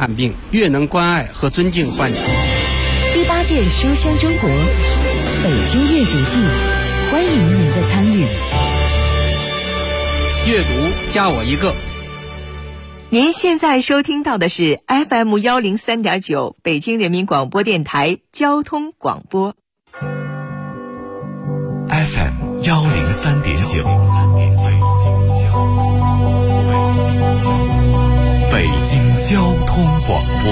看病，越能关爱和尊敬患者。 第8届书香中国北京阅读季，欢迎您的参与。 阅读加我一个。 您现在收听到的是 FM103.9 北京人民广播电台交通广播。 FM103.9 北京交通广播，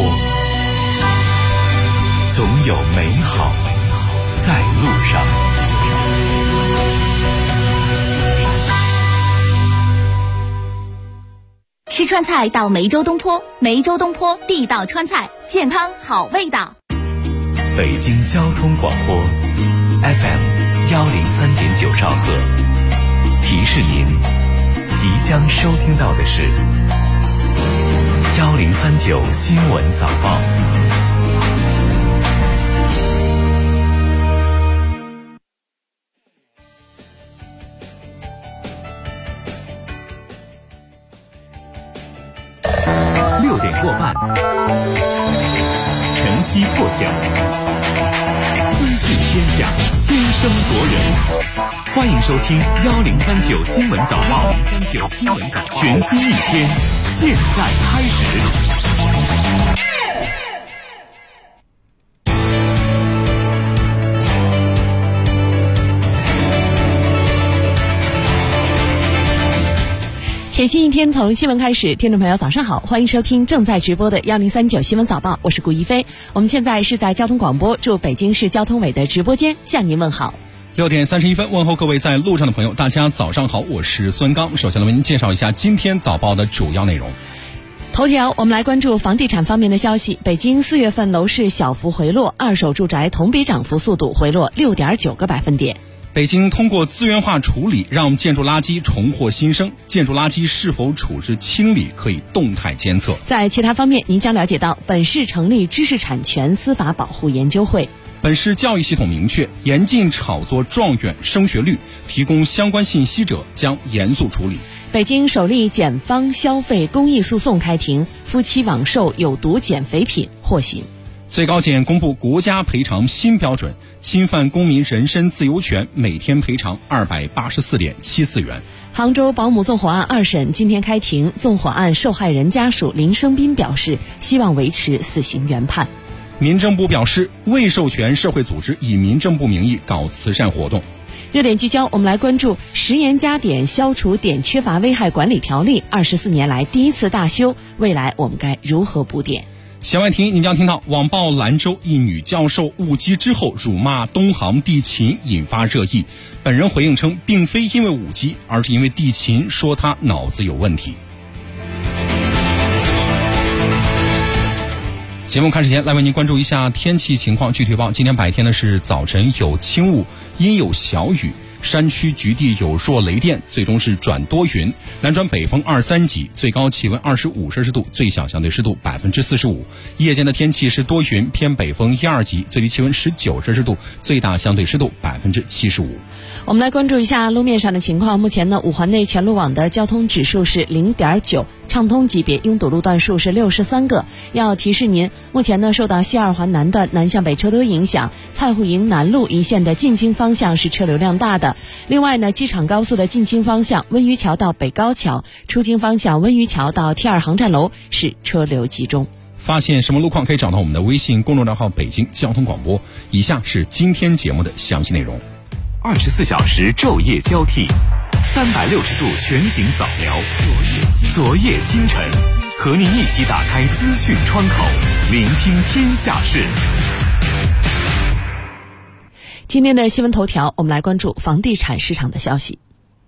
总有美好在路上。 吃川菜到梅州东坡，梅州东坡地道川菜，健康好味道。 北京交通广播 FM103.9 兆赫，提示您即将收听到的是1039新闻早报。6点过半，晨曦破晓，资讯天下，先声夺人。欢迎收听1039新闻早报，全新一天，现在开始。 全新一天从新闻开始，听众朋友早上好，欢迎收听正在直播的1039新闻早报，我是顾一飞。我们现在是在交通广播驻北京市交通委的直播间向您问好。 6点31分，问候各位在路上的朋友，大家早上好，我是孙刚。首先来为您介绍一下今天早报的主要内容。 头条，我们来关注房地产方面的消息。北京4月份楼市小幅回落，二手住宅同比涨幅速度回落6.9个百分点。 北京通过资源化处理让建筑垃圾重获新生，建筑垃圾是否处置清理可以动态监测。 在其他方面，您将了解到本市成立知识产权司法保护研究会。 本市教育系统明确，严禁炒作状元升学率，提供相关信息者将严肃处理。 北京首例检方消费公益诉讼开庭，夫妻网售有毒减肥品获刑。 最高检公布国家赔偿新标准，侵犯公民人身自由权，每天赔偿284.74元。 杭州保姆纵火案2审今天开庭，纵火案受害人家属林生斌表示，希望维持死刑原判。 民政部表示，未授权社会组织以民政部名义搞慈善活动。 热点聚焦，我们来关注10严加点消除碘缺乏危害管理条例24年来第一次大修，未来我们该如何补碘？ 小外题，您将听到网曝兰州一女教授误击之后辱骂东航地勤，引发热议。本人回应称，并非因为误击，而是因为地勤说他脑子有问题。节目开始前，来为您关注一下天气情况。具体报，今天白天呢是早晨有轻雾，阴有小雨，山区局地有弱雷电，最终是转多云，南转北风2-3级，最高气温25摄氏度，最小相对湿度45%。夜间的天气是多云，偏北风1-2级，最低气温19摄氏度，最大相对湿度75%。 我们来关注一下路面上的情况。目前呢，五环内全路网的交通指数是0.9，畅通级别，拥堵路段数是63个。要提示您，目前呢，受到西二环南段南向北车多影响，蔡户营南路一线的进京方向是车流量大的。另外呢，机场高速的进京方向温榆桥到北高桥，出京方向温榆桥到 T2 航站楼是车流集中。 发现什么路况可以找到我们的微信公众账号北京交通广播。以下是今天节目的详细内容。 24小时昼夜交替，360度全景扫描，昨夜今晨，和您一起打开资讯窗口，聆听天下事。 今天的新闻头条，我们来关注房地产市场的消息。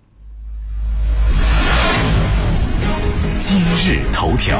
今日头条。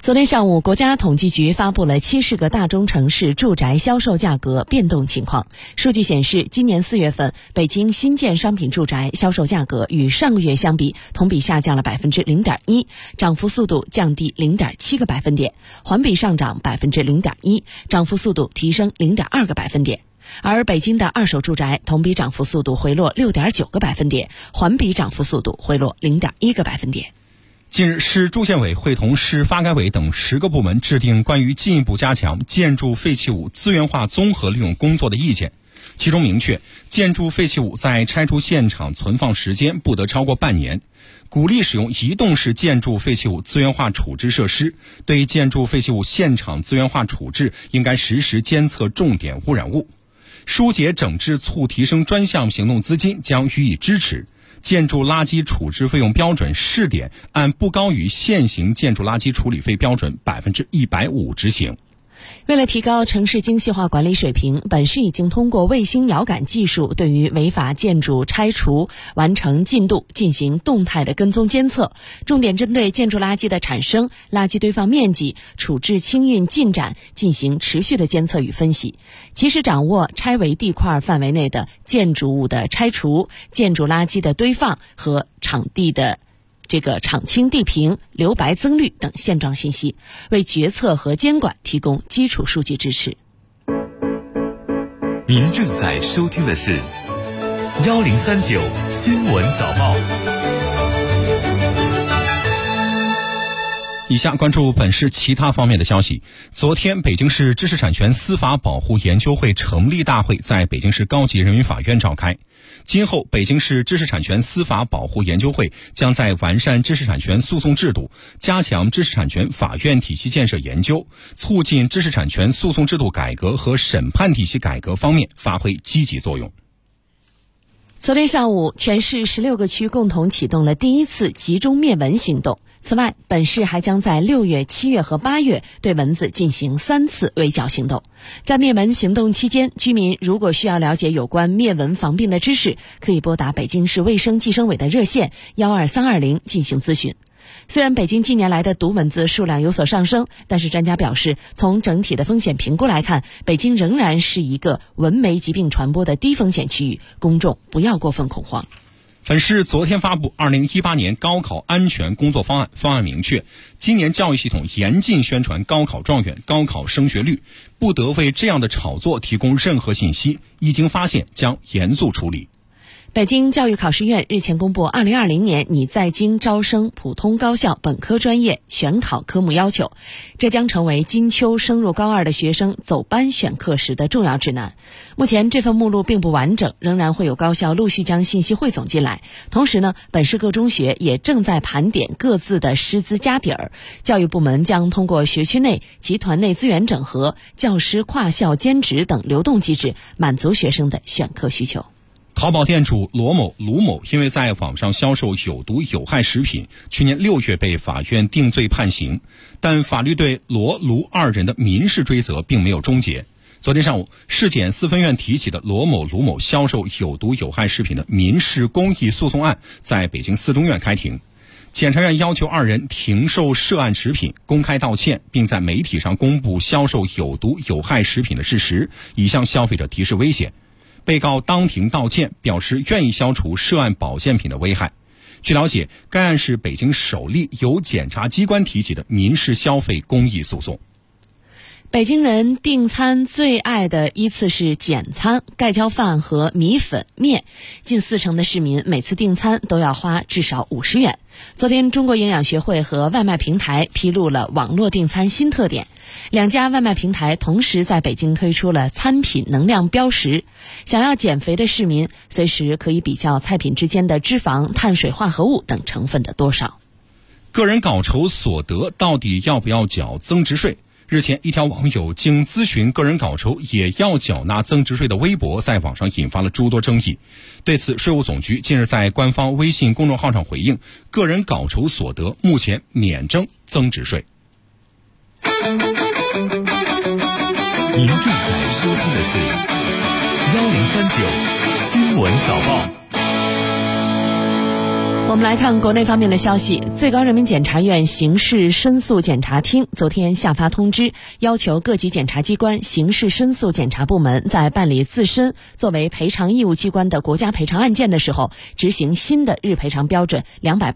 昨天上午，国家统计局发布了70个大中城市住宅销售价格变动情况。数据显示，今年4月份，北京新建商品住宅销售价格与上个月相比，同比下降了 0.1%， 涨幅速度降低 0.7个百分点，环比上涨 0.1%， 涨幅速度提升 0.2个百分点。而北京的二手住宅同比涨幅速度回落 6.9个百分点，环比涨幅速度回落 0.1个百分点。 近日，市住建委会同市发改委等10个部门制定关于进一步加强建筑废弃物资源化综合利用工作的意见，其中明确，建筑废弃物在拆除现场存放时间不得超过半年，鼓励使用移动式建筑废弃物资源化处置设施，对建筑废弃物现场资源化处置应该实时监测重点污染物，疏解整治促提升专项行动资金将予以支持。建筑垃圾处置费用标准试点按不高于现行建筑垃圾处理费标准150%执行。 为了提高城市精细化管理水平，本市已经通过卫星遥感技术对于违法建筑拆除完成进度进行动态的跟踪监测，重点针对建筑垃圾的产生、垃圾堆放面积、处置清运进展进行持续的监测与分析，及时掌握拆违地块范围内的建筑物的拆除、建筑垃圾的堆放和场地的场清地平、留白增绿等现状信息，为决策和监管提供基础数据支持。 您正在收听的是1039新闻早报。 以下关注本市其他方面的消息。昨天，北京市知识产权司法保护研究会成立大会在北京市高级人民法院召开。今后，北京市知识产权司法保护研究会将在完善知识产权诉讼制度、加强知识产权法院体系建设研究、促进知识产权诉讼制度改革和审判体系改革方面发挥积极作用。 昨天上午，全市16个区共同启动了第一次集中灭蚊行动。此外，本市还将在6月、7月和8月对蚊子进行3次围剿行动。在灭蚊行动期间，居民如果需要了解有关灭蚊防病的知识，可以拨打北京市卫生计生委的热线12320进行咨询。虽然北京近年来的毒蚊子数量有所上升，但是专家表示，从整体的风险评估来看，北京仍然是一个蚊媒疾病传播的低风险区域，公众不要过分恐慌。 本市昨天发布2018年高考安全工作方案，方案明确，今年教育系统严禁宣传高考状元、高考升学率，不得为这样的炒作提供任何信息，一经发现将严肃处理。 北京教育考试院日前公布2020年拟在京招生普通高校本科专业选考科目要求，这将成为今秋升入高2的学生走班选课时的重要指南。目前这份目录并不完整，仍然会有高校陆续将信息汇总进来。同时呢，本市各中学也正在盘点各自的师资家底儿，教育部门将通过学区内、集团内资源整合、教师跨校兼职等流动机制，满足学生的选课需求。 淘宝店主罗某、卢某因为在网上销售有毒有害食品，去年6月被法院定罪判刑，但法律对罗、卢二人的民事追责并没有终结。昨天上午，市检4分院提起的罗某、卢某销售有毒有害食品的民事公益诉讼案在北京4中院开庭。检察院要求2人停售涉案食品，公开道歉，并在媒体上公布销售有毒有害食品的事实，以向消费者提示危险。被告当庭道歉，表示愿意消除涉案保健品的危害。据了解，该案是北京首例由检察机关提起的民事消费公益诉讼。 北京人订餐最爱的依次是简餐、盖浇饭和米粉面，近40%的市民每次订餐都要花至少50元。昨天，中国营养学会和外卖平台披露了网络订餐新特点，2家外卖平台同时在北京推出了餐品能量标识，想要减肥的市民随时可以比较菜品之间的脂肪、碳水化合物等成分的多少。 个人稿酬所得到底要不要缴增值税？日前，一条网友经咨询个人稿酬也要缴纳增值税的微博在网上引发了诸多争议。对此，税务总局近日在官方微信公众号上回应，个人稿酬所得目前免征增值税。 您正在收听的是1039新闻早报。 我们来看国内方面的消息。最高人民检察院刑事申诉检察厅昨天下发通知，要求各级检察机关刑事申诉检察部门在办理自身作为赔偿义务机关的国家赔偿案件的时候，执行新的日赔偿标准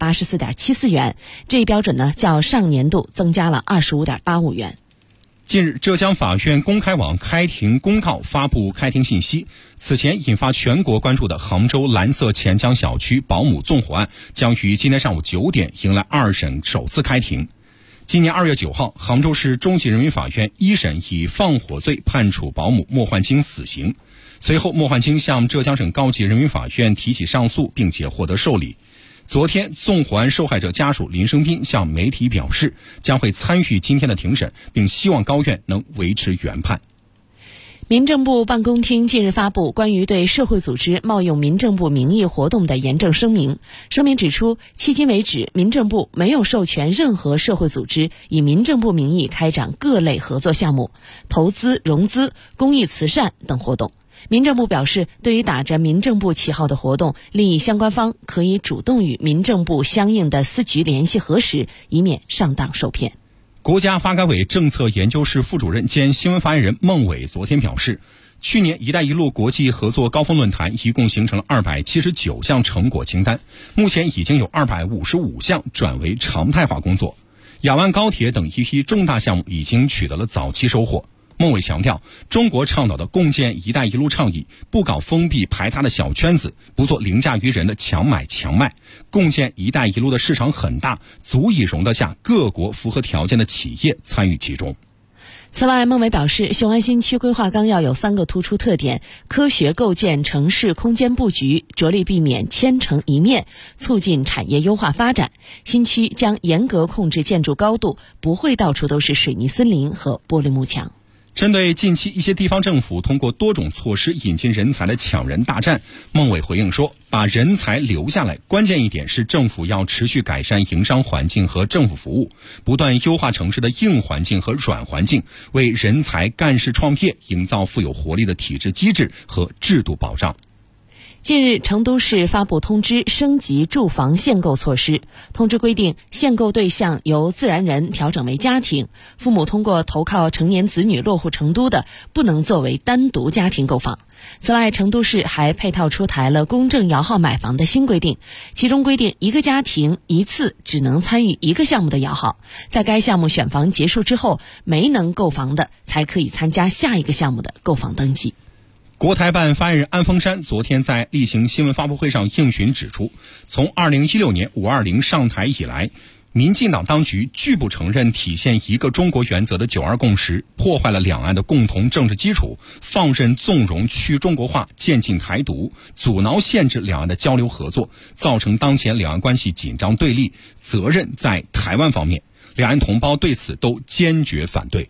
284.74 元。这一标准呢，较上年度增加了 25.85 元。 近日，浙江法院公开网开庭公告发布开庭信息。此前引发全国关注的杭州蓝色钱江小区保姆纵火案将于今天上午9点迎来2审首次开庭。今年2月9号，杭州市中级人民法院一审以放火罪判处保姆莫焕晶死刑。随后，莫焕晶向浙江省高级人民法院提起上诉，并且获得受理。昨天，纵火案受害者家属林生斌向媒体表示，将会参与今天的庭审，并希望高院能维持原判。 民政部办公厅近日发布关于对社会组织冒用民政部名义活动的严正声明。声明指出，迄今为止，民政部没有授权任何社会组织以民政部名义开展各类合作项目、投资、融资、公益慈善等活动。民政部表示，对于打着民政部旗号的活动，利益相关方可以主动与民政部相应的司局联系核实，以免上当受骗。 国家发改委政策研究室副主任兼新闻发言人孟伟昨天表示，去年“一带一路”国际合作高峰论坛一共形成了279项成果清单，目前已经有255项转为常态化工作。雅万高铁等一批重大项目已经取得了早期收获。孟伟强调，中国倡导的共建“一带一路”倡议，不搞封闭排他的小圈子，不做凌驾于人的强买强卖。共建“一带一路”的市场很大，足以容得下各国符合条件的企业参与其中。 此外，孟伟表示，雄安新区规划纲要有3个突出特点：科学构建城市空间布局，着力避免千城一面，促进产业优化发展。新区将严格控制建筑高度，不会到处都是水泥森林和玻璃幕墙。 针对近期一些地方政府通过多种措施引进人才的抢人大战，孟伟回应说，把人才留下来，关键一点是政府要持续改善营商环境和政府服务，不断优化城市的硬环境和软环境，为人才干事创业营造富有活力的体制机制和制度保障。 近日，成都市发布通知，升级住房限购措施。通知规定，限购对象由自然人调整为家庭，父母通过投靠成年子女落户成都的，不能作为单独家庭购房。此外，成都市还配套出台了公证摇号买房的新规定，其中规定一个家庭一次只能参与一个项目的摇号，在该项目选房结束之后，没能购房的才可以参加下一个项目的购房登记。 国台办发言人安峰山昨天在例行新闻发布会上应询指出，从2016年520上台以来，民进党当局拒不承认体现一个中国原则的9·2共识，破坏了两岸的共同政治基础，放任纵容去中国化、渐进台独，阻挠限制两岸的交流合作，造成当前两岸关系紧张对立，责任在台湾方面。两岸同胞对此都坚决反对。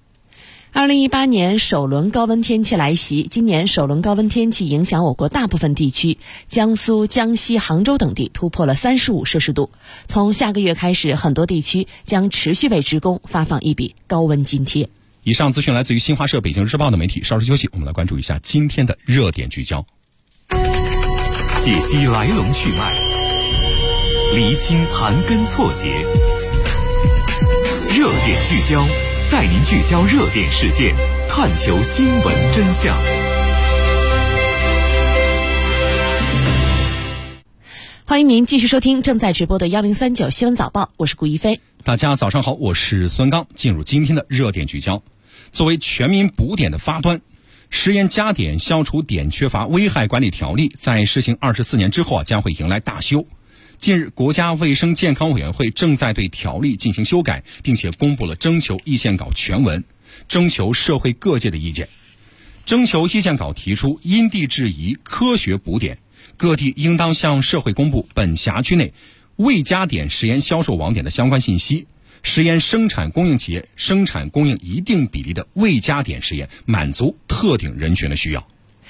2018年首轮高温天气来袭，今年首轮高温天气影响我国大部分地区，江苏、江西、杭州等地突破了35摄氏度。从下个月开始，很多地区将持续为职工发放一笔高温津贴。 以上资讯来自于新华社、北京日报的媒体。稍事休息，我们来关注一下今天的热点聚焦， 解析来龙去脉，厘清盘根错节，热点聚焦，带您聚焦热点事件，探求新闻真相。 欢迎您继续收听正在直播的1039新闻早报，我是顾一飞。 大家早上好，我是孙刚。进入今天的热点聚焦，作为全民补点的发端，食盐加碘消除碘缺乏危害管理条例在施行24年之后将会迎来大修。近日，国家卫生健康委员会正在对条例进行修改，并且公布了征求意见稿全文，征求社会各界的意见。征求意见稿提出，因地制宜科学补碘，各地应当向社会公布本辖区内未加碘食盐销售网点的相关信息，食盐生产供应企业生产供应一定比例的未加碘食盐，满足特定人群的需要。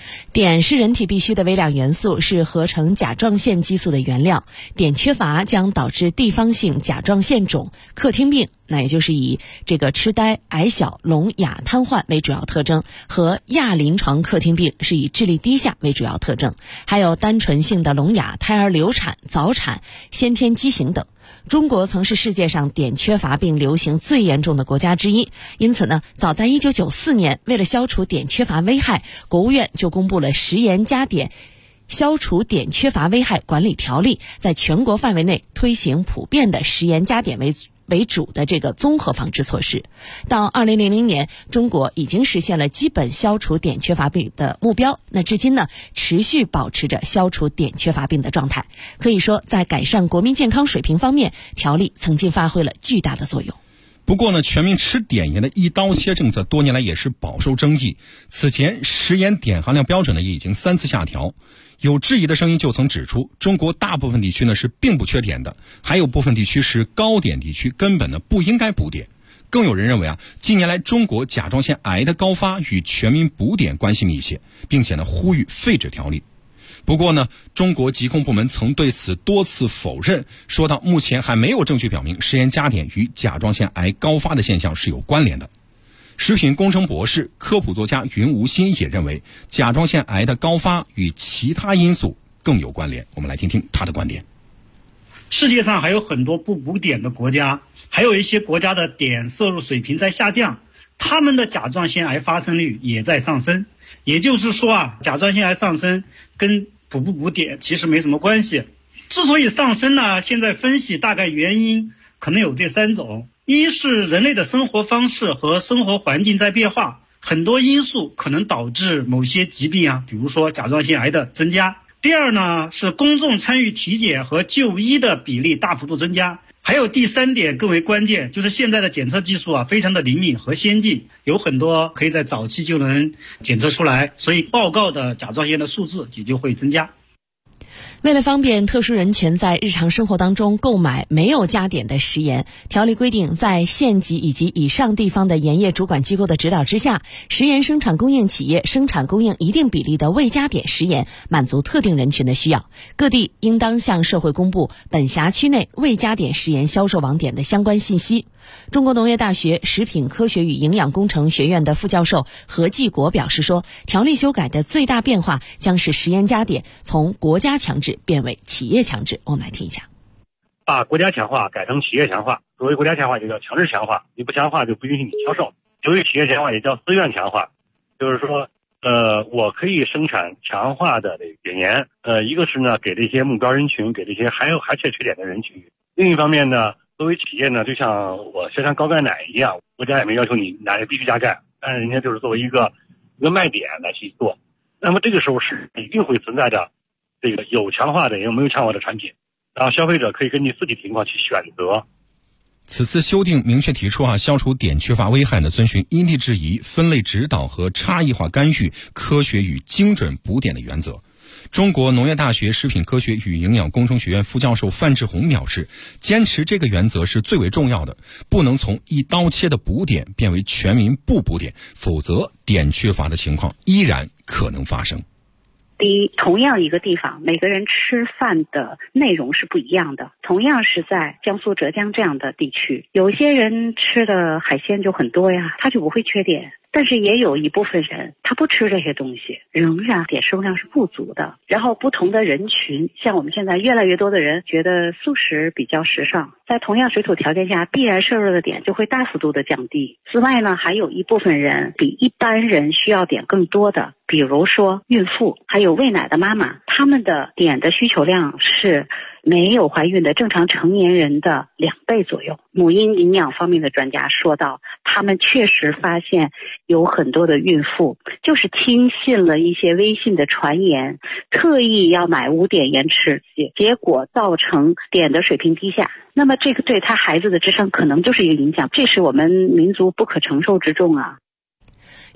碘是人体必需的微量元素，是合成甲状腺激素的原料。碘缺乏将导致地方性甲状腺肿、克汀病，那也就是以这个痴呆、矮小、聋哑、瘫痪为主要特征，和亚临床克汀病是以智力低下为主要特征，还有单纯性的聋哑、胎儿流产、早产、先天畸形等。中国曾是世界上碘缺乏病流行最严重的国家之一，因此呢，早在1994年，为了消除碘缺乏危害，国务院就公布了食盐加碘消除碘缺乏危害管理条例，在全国范围内推行普遍的食盐加碘为主的这个综合防治措施。到2000年，中国已经实现了基本消除碘缺乏病的目标。那至今呢，持续保持着消除碘缺乏病的状态。可以说，在改善国民健康水平方面，条例曾经发挥了巨大的作用。 不过呢，全民吃碘盐的一刀切政策多年来也是饱受争议。此前食盐碘含量标准呢也已经3次下调。有质疑的声音就曾指出，中国大部分地区呢是并不缺碘的，还有部分地区是高碘地区，根本呢不应该补碘。更有人认为近年来中国甲状腺癌的高发与全民补碘关系密切，并且呢呼吁废止条例。不过呢，中国疾控部门曾对此多次否认，说到目前还没有证据表明食盐加碘与甲状腺癌高发的现象是有关联的。食品工程博士、科普作家云无心也认为，甲状腺癌的高发与其他因素更有关联。我们来听听他的观点。 世界上还有很多不补碘的国家，还有一些国家的碘摄入水平在下降，他们的甲状腺癌发生率也在上升。也就是说甲状腺癌上升跟补不补碘其实没什么关系。之所以上升呢，现在分析大概原因可能有这3种。一是人类的生活方式和生活环境在变化，很多因素可能导致某些疾病比如说甲状腺癌的增加。第二呢，是公众参与体检和就医的比例大幅度增加。还有第3点更为关键，就是现在的检测技术非常的灵敏和先进，有很多可以在早期就能检测出来，所以报告的甲状腺的数字也就会增加。 为了方便特殊人群在日常生活当中购买没有加碘的食盐，条例规定，在县级以及以上地方的盐业主管机构的指导之下，食盐生产供应企业生产供应一定比例的未加碘食盐，满足特定人群的需要。各地应当向社会公布本辖区内未加碘食盐销售网点的相关信息。中国农业大学食品科学与营养工程学院的副教授何继国表示说，条例修改的最大变化将是食盐加碘从国家强制变为企业强制。我们来听一下。 把国家强化改成企业强化，所谓国家强化就叫强制强化，你不强化就不允许你销售。所谓企业强化也叫自愿强化，就是说我可以生产强化的碘盐，一个是呢给这些目标人群，给这些还缺碘的人群。另一方面呢，作为企业呢，就像我生产高钙奶一样，国家也没要求你奶必须加钙，但是人家就是作为一个卖点来去做。那么这个时候是一定会存在着这个有强化的也有没有强化的产品，然后消费者可以根据自己情况去选择。 此次修订明确提出消除碘缺乏危害呢，遵循因地制宜、分类指导和差异化干预、科学与精准补碘的原则。中国农业大学食品科学与营养工程学院副教授范志红表示，坚持这个原则是最为重要的，不能从一刀切的补碘变为全民不补碘，否则碘缺乏的情况依然可能发生。 第一，同样一个地方，每个人吃饭的内容是不一样的。同样是在江苏、浙江这样的地区，有一些人吃的海鲜就很多呀，他就不会缺碘。但是也有一部分人他不吃这些东西，仍然碘摄入量是不足的。然后不同的人群，像我们现在越来越多的人觉得素食比较时尚，在同样水土条件下，必然摄入的碘就会大幅度的降低。此外呢，还有一部分人比一般人需要碘更多的，比如说孕妇，还有喂奶的妈妈，他们的碘的需求量是没有怀孕的正常成年人的2倍左右。母婴营养方面的专家说到，他们确实发现有很多的孕妇就是听信了一些微信的传言，特意要买无碘盐吃，结果造成碘的水平低下。那么这个对他孩子的智商可能就是一个影响，这是我们民族不可承受之重啊。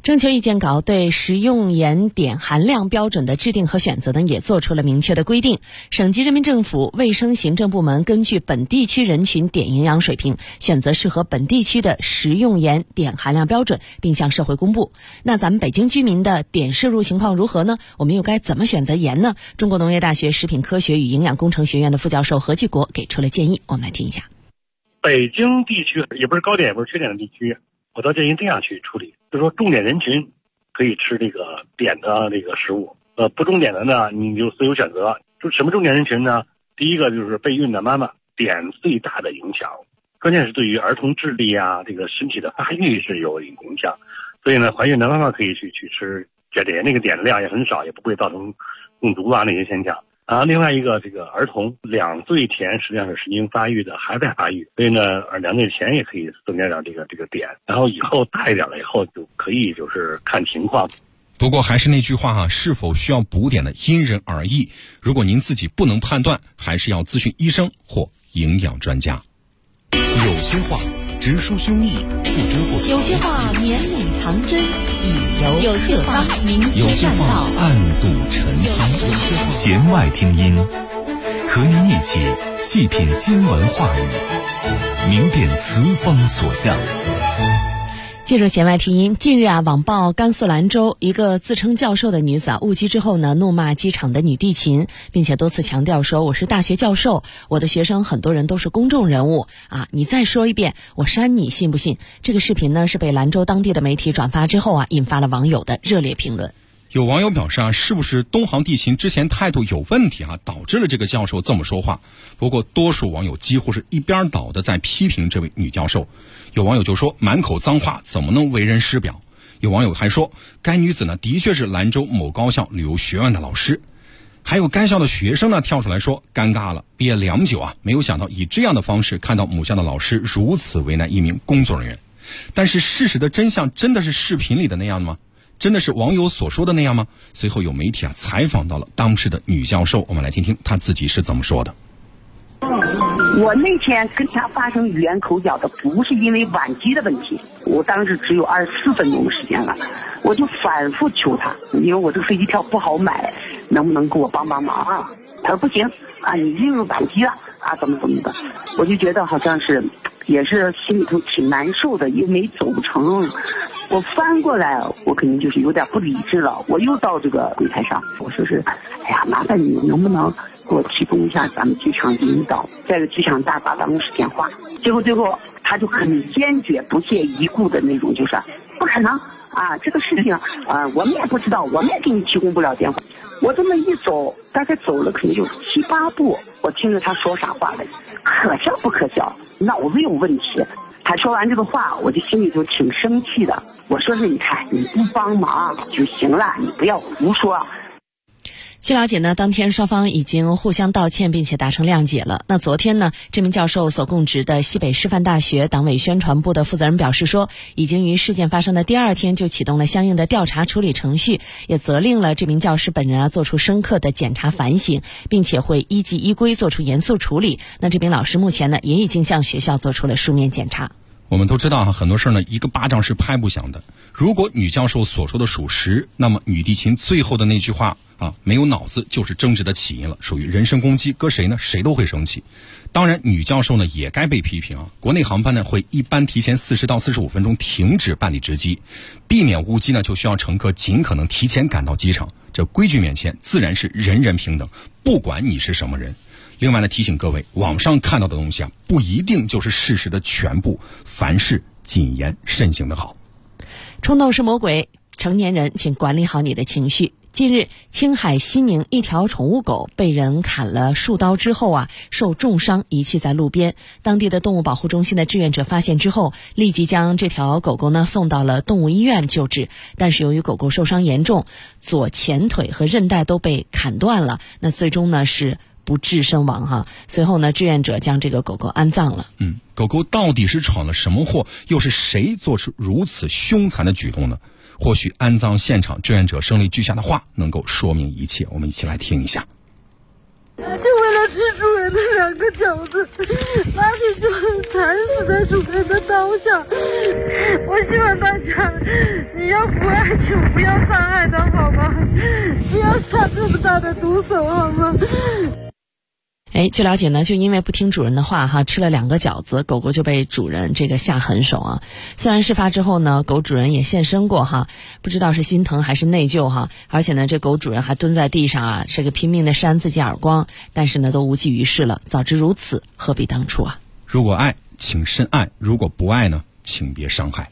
征求意见稿对食用盐碘含量标准的制定和选择呢，也做出了明确的规定。省级人民政府卫生行政部门根据本地区人群碘营养水平，选择适合本地区的食用盐碘含量标准，并向社会公布。那咱们北京居民的碘摄入情况如何呢？我们又该怎么选择盐呢？中国农业大学食品科学与营养工程学院的副教授何继国给出了建议，我们来听一下。 北京地区也不是高碘也不是缺碘的地区，我倒建议这样去处理，就是说重点人群可以吃这个碘的这个食物，不重点的呢你就自由选择。就什么重点人群呢？第一个就是备孕的妈妈，碘最大的影响，关键是对于儿童智力啊，这个身体的发育是有影响。所以呢，怀孕的妈妈可以去吃碘，那个碘量也很少，也不会造成中毒啊那些现象。另外一个这个儿童2岁前实际上是神经发育的，还在发育，所以呢2岁前也可以增加点这个碘，然后以后大一点了以后就可以就是看情况。 不过还是那句话啊，是否需要补碘的因人而异，如果您自己不能判断，还是要咨询医生或营养专家。 有些话直抒胸臆，不遮过； 有些话绵里藏针，以柔有些话明有些修栈道， 话暗度陈仓。弦外听音，和您一起细品新闻话语，明辨词风所向。 记住弦外听音。近日啊，网曝甘肃兰州一个自称教授的女子误机之后呢，怒骂机场的女地勤，并且多次强调说我是大学教授，我的学生很多人都是公众人物啊，你再说一遍我删你信不信？这个视频呢是被兰州当地的媒体转发之后啊，引发了网友的热烈评论。 有网友表示啊，是不是东航地勤之前态度有问题啊，导致了这个教授这么说话？不过多数网友几乎是一边倒的在批评这位女教授。有网友就说满口脏话怎么能为人师表？有网友还说该女子呢的确是兰州某高校旅游学院的老师。还有该校的学生呢跳出来说尴尬了，毕业良久啊，没有想到以这样的方式看到母校的老师如此为难一名工作人员。但是事实的真相真的是视频里的那样吗？真的是网友所说的那样吗？随后有媒体啊采访到了当时的女教授，我们来听听她自己是怎么说的。 我那天跟他发生语言口角的不是因为晚机的问题，我当时只有24分钟的时间了，我就反复求他，因为我这个飞机票不好买，能不能给我帮帮忙啊？他说不行啊，你进入晚机了啊，怎么的，我就觉得好像是也是心里头挺难受的，又没走成。我翻过来我肯定就是有点不理智了，我又到这个柜台上，我说是哎呀，麻烦你能不能给我提供一下咱们机场领导，在这机场大把办公室电话。最后他就很坚决不屑一顾的那种，就是不可能啊，这个事情我们也不知道，我们也给你提供不了电话。我这么一走，大概走了可能有7、8步，我听着他说啥话了，可笑不可笑，脑子有问题。他说完这个话，我就心里头挺生气的。我说是你看你不帮忙就行了，你不要胡说。 据了解呢，当天双方已经互相道歉并且达成谅解了。那昨天呢，这名教授所供职的西北师范大学党委宣传部的负责人表示说，已经于事件发生的第2天就启动了相应的调查处理程序，也责令了这名教师本人做出深刻的检查反省，并且会依纪依规做出严肃处理。那这名老师目前呢，也已经向学校做出了书面检查。 我们都知道很多事呢一个巴掌是拍不响的。如果女教授所说的属实，那么女地勤最后的那句话没有脑子就是争执的起因了，属于人身攻击，搁谁呢谁都会生气。当然女教授呢也该被批评国内航班呢会一般提前40到45分钟停止办理值机，避免误机呢就需要乘客尽可能提前赶到机场。这规矩面前自然是人人平等，不管你是什么人。另外呢，提醒各位，网上看到的东西不一定就是事实的全部，凡事谨言慎行的好。 冲动是魔鬼，成年人请管理好你的情绪。近日，青海西宁一条宠物狗被人砍了数刀之后受重伤遗弃在路边。当地的动物保护中心的志愿者发现之后，立即将这条狗狗呢送到了动物医院救治。但是由于狗狗受伤严重，左前腿和韧带都被砍断了，那最终呢是不治身亡随后呢，志愿者将这个狗狗安葬了。 狗狗到底是闯了什么祸？又是谁做出如此凶残的举动呢？或许安葬现场志愿者声泪俱下的话能够说明一切，我们一起来听一下。 就为了吃主人的2个饺子，8点就惨死在主人的刀下。我希望大家，你要不爱就不要伤害它，好吗？不要下这么大的毒手，好吗？ 据了解呢，就因为不听主人的话哈，吃了2个饺子，狗狗就被主人这个下狠手啊。虽然事发之后呢，狗主人也现身过哈，不知道是心疼还是内疚哈。而且呢，这狗主人还蹲在地上啊，这个拼命的扇自己耳光，但是呢，都无济于事了。早知如此，何必当初啊？ 如果爱，请深爱；如果不爱呢，请别伤害。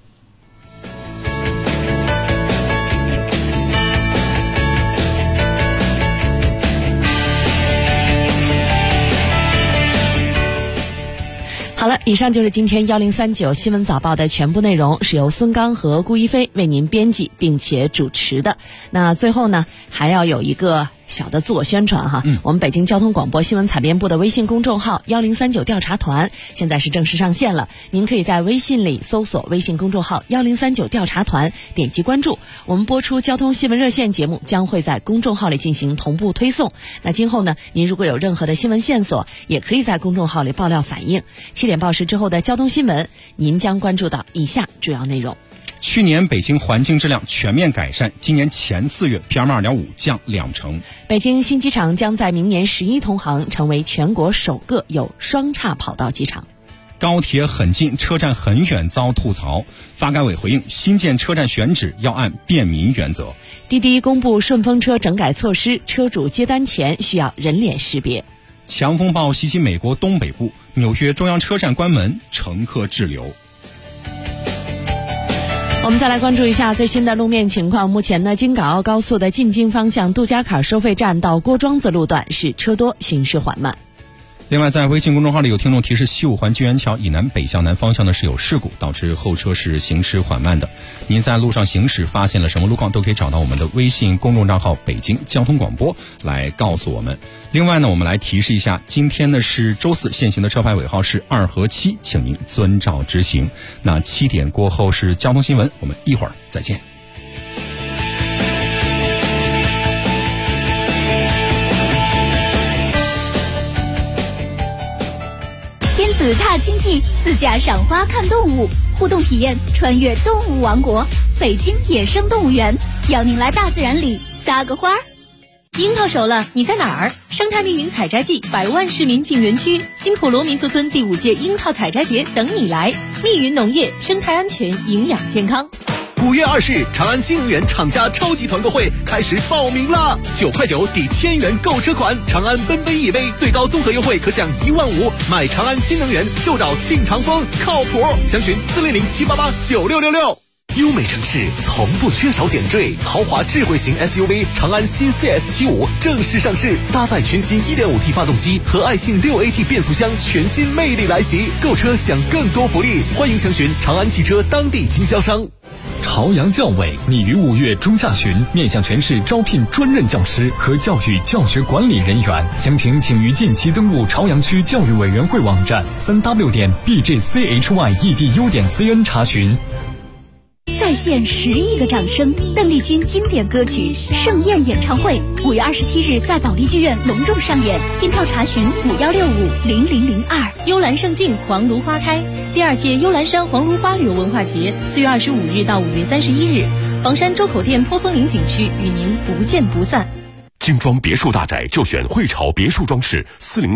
好了，以上就是今天1039新闻早报的全部内容，是由孙刚和顾一飞为您编辑并且主持的。那最后呢，还要有一个小的自我宣传哈。我们北京交通广播新闻采编部的微信公众号1039调查团现在是正式上线了，您可以在微信里搜索微信公众号1039调查团，点击关注。我们播出交通新闻热线节目将会在公众号里进行同步推送。那今后呢，您如果有任何的新闻线索，也可以在公众号里爆料反映。7点报时之后的交通新闻，您将关注到以下主要内容。 去年北京环境质量全面改善，今年前4月 PM2.5 降2成。 北京新机场将在明年11通航，成为全国首个有双岔跑道机场。 高铁很近，车站很远遭吐槽，发改委回应，新建车站选址要按便民原则。 滴滴公布顺风车整改措施，车主接单前需要人脸识别。 强风暴袭击美国东北部，纽约中央车站关门，乘客滞留。 我们再来关注一下最新的路面情况。目前呢，京港澳高速的进京方向杜家坎收费站到郭庄子路段是车多，行驶缓慢。 另外，在微信公众号里有听众提示，西五环金源桥以南北向南方向呢是有事故，导致后车是行驶缓慢的。您在路上行驶发现了什么路况，都可以找到我们的微信公众账号北京交通广播来告诉我们。另外呢，我们来提示一下，今天呢是周四，限行的车牌尾号是2和7，请您遵照执行。那7点过后是交通新闻，我们一会儿再见。 亲子踏青记，自驾赏花看动物，互动体验穿越动物王国，北京野生动物园，邀您来大自然里撒个花儿。 樱桃熟了，你在哪儿？生态密云采摘季，100万市民进园区，金普罗民俗村第5届樱桃采摘节等你来。密云农业，生态安全，营养健康。 5月20日，长安新能源厂家超级团购会开始报名啦！9块9抵1000元购车款，长安奔飞 EV 最高综合优惠可享15000，买长安新能源就找庆长风，靠谱！详询400-788-9666。优美城市从不缺少点缀，豪华智慧型 SUV 长安新 CS75 正式上市，搭载全新 1.5T 发动机和爱信 6AT 变速箱，全新魅力来袭。购车享更多福利，欢迎详询长安汽车当地经销商。 朝阳教委拟于5月中下旬面向全市招聘专任教师和教育教学管理人员，详情请于近期登录朝阳区教育委员会网站3w.bjchyEDU.cn 查询。 再现10亿个掌声，邓丽君经典歌曲《盛宴》演唱会5月27日在保利剧院隆重上演，订票查询51650002。 幽兰胜境，黄芦花开。第2届幽兰山黄芦花旅游文化节4月25日到5月31日，房山周口店坡峰岭景区与您不见不散。 精装别墅大宅就选汇潮别墅装饰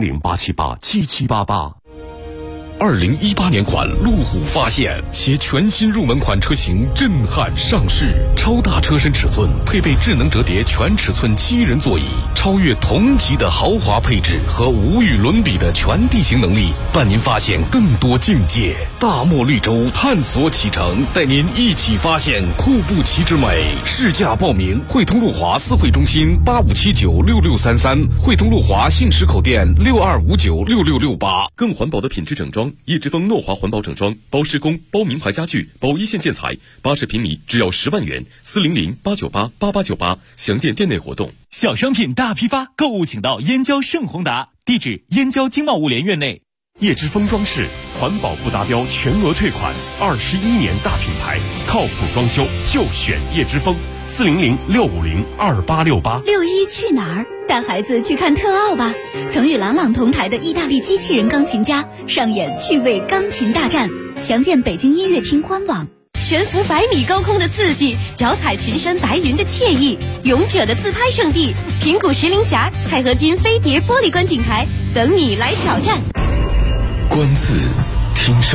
，400-878-7788。2018年款路虎发现，其全新入门款车型震撼上市，超大车身尺寸，配备智能折叠全尺寸7人座椅，超越同级的豪华配置和无与伦比的全地形能力，伴您发现更多境界。大漠绿洲探索启程，带您一起发现库布齐之美。试驾报名：汇通路华4会中心85796633，汇通路华信实口店62596668。更环保的品质整装。叶之峰诺华环保整装，包施工、包名牌家具、包一线建材，80平米只要10万元，400-898-8898，详见店内活动。 小商品大批发，购物请到燕郊盛宏达，地址燕郊经贸物联院内。 叶之峰装饰环保不达标全额退款，21年大品牌，靠谱装修就选叶之峰，400-650-2868。 6·1去哪儿？带孩子去看特奥吧！曾与郎朗同台的意大利机器人钢琴家上演趣味钢琴大战，详见北京音乐厅官网。 悬浮100米高空的刺激，脚踩群山白云的惬意，勇者的自拍圣地平谷石林峡钛合金飞碟玻璃观景台等你来挑战。 观自听声。